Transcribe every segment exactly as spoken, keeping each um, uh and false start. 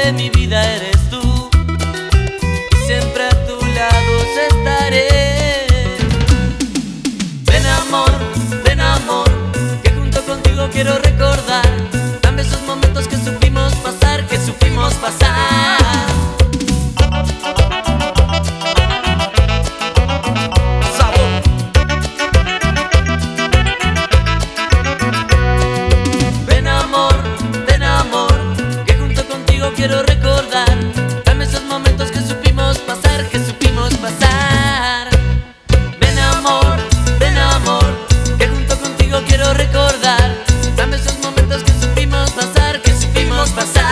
de mi vida eres tú, y siempre a tu lado estaré. Ven amor, ven amor, que junto contigo quiero recordar. Dame esos momentos que supimos pasar, que supimos pasar. Quiero recordar, dame esos momentos que supimos pasar, que supimos pasar. Ven amor, ven amor, que junto contigo quiero recordar. Dame esos momentos que supimos pasar, que supimos pasar.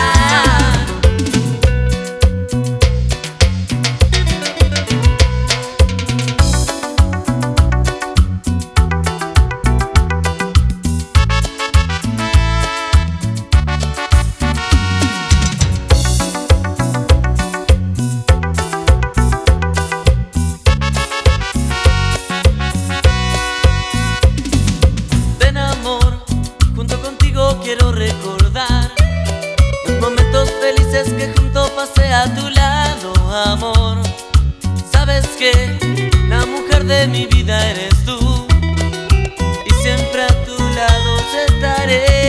Quiero recordar los momentos felices que junto pasé a tu lado, amor. Sabes que la mujer de mi vida eres tú, y siempre a tu lado estaré.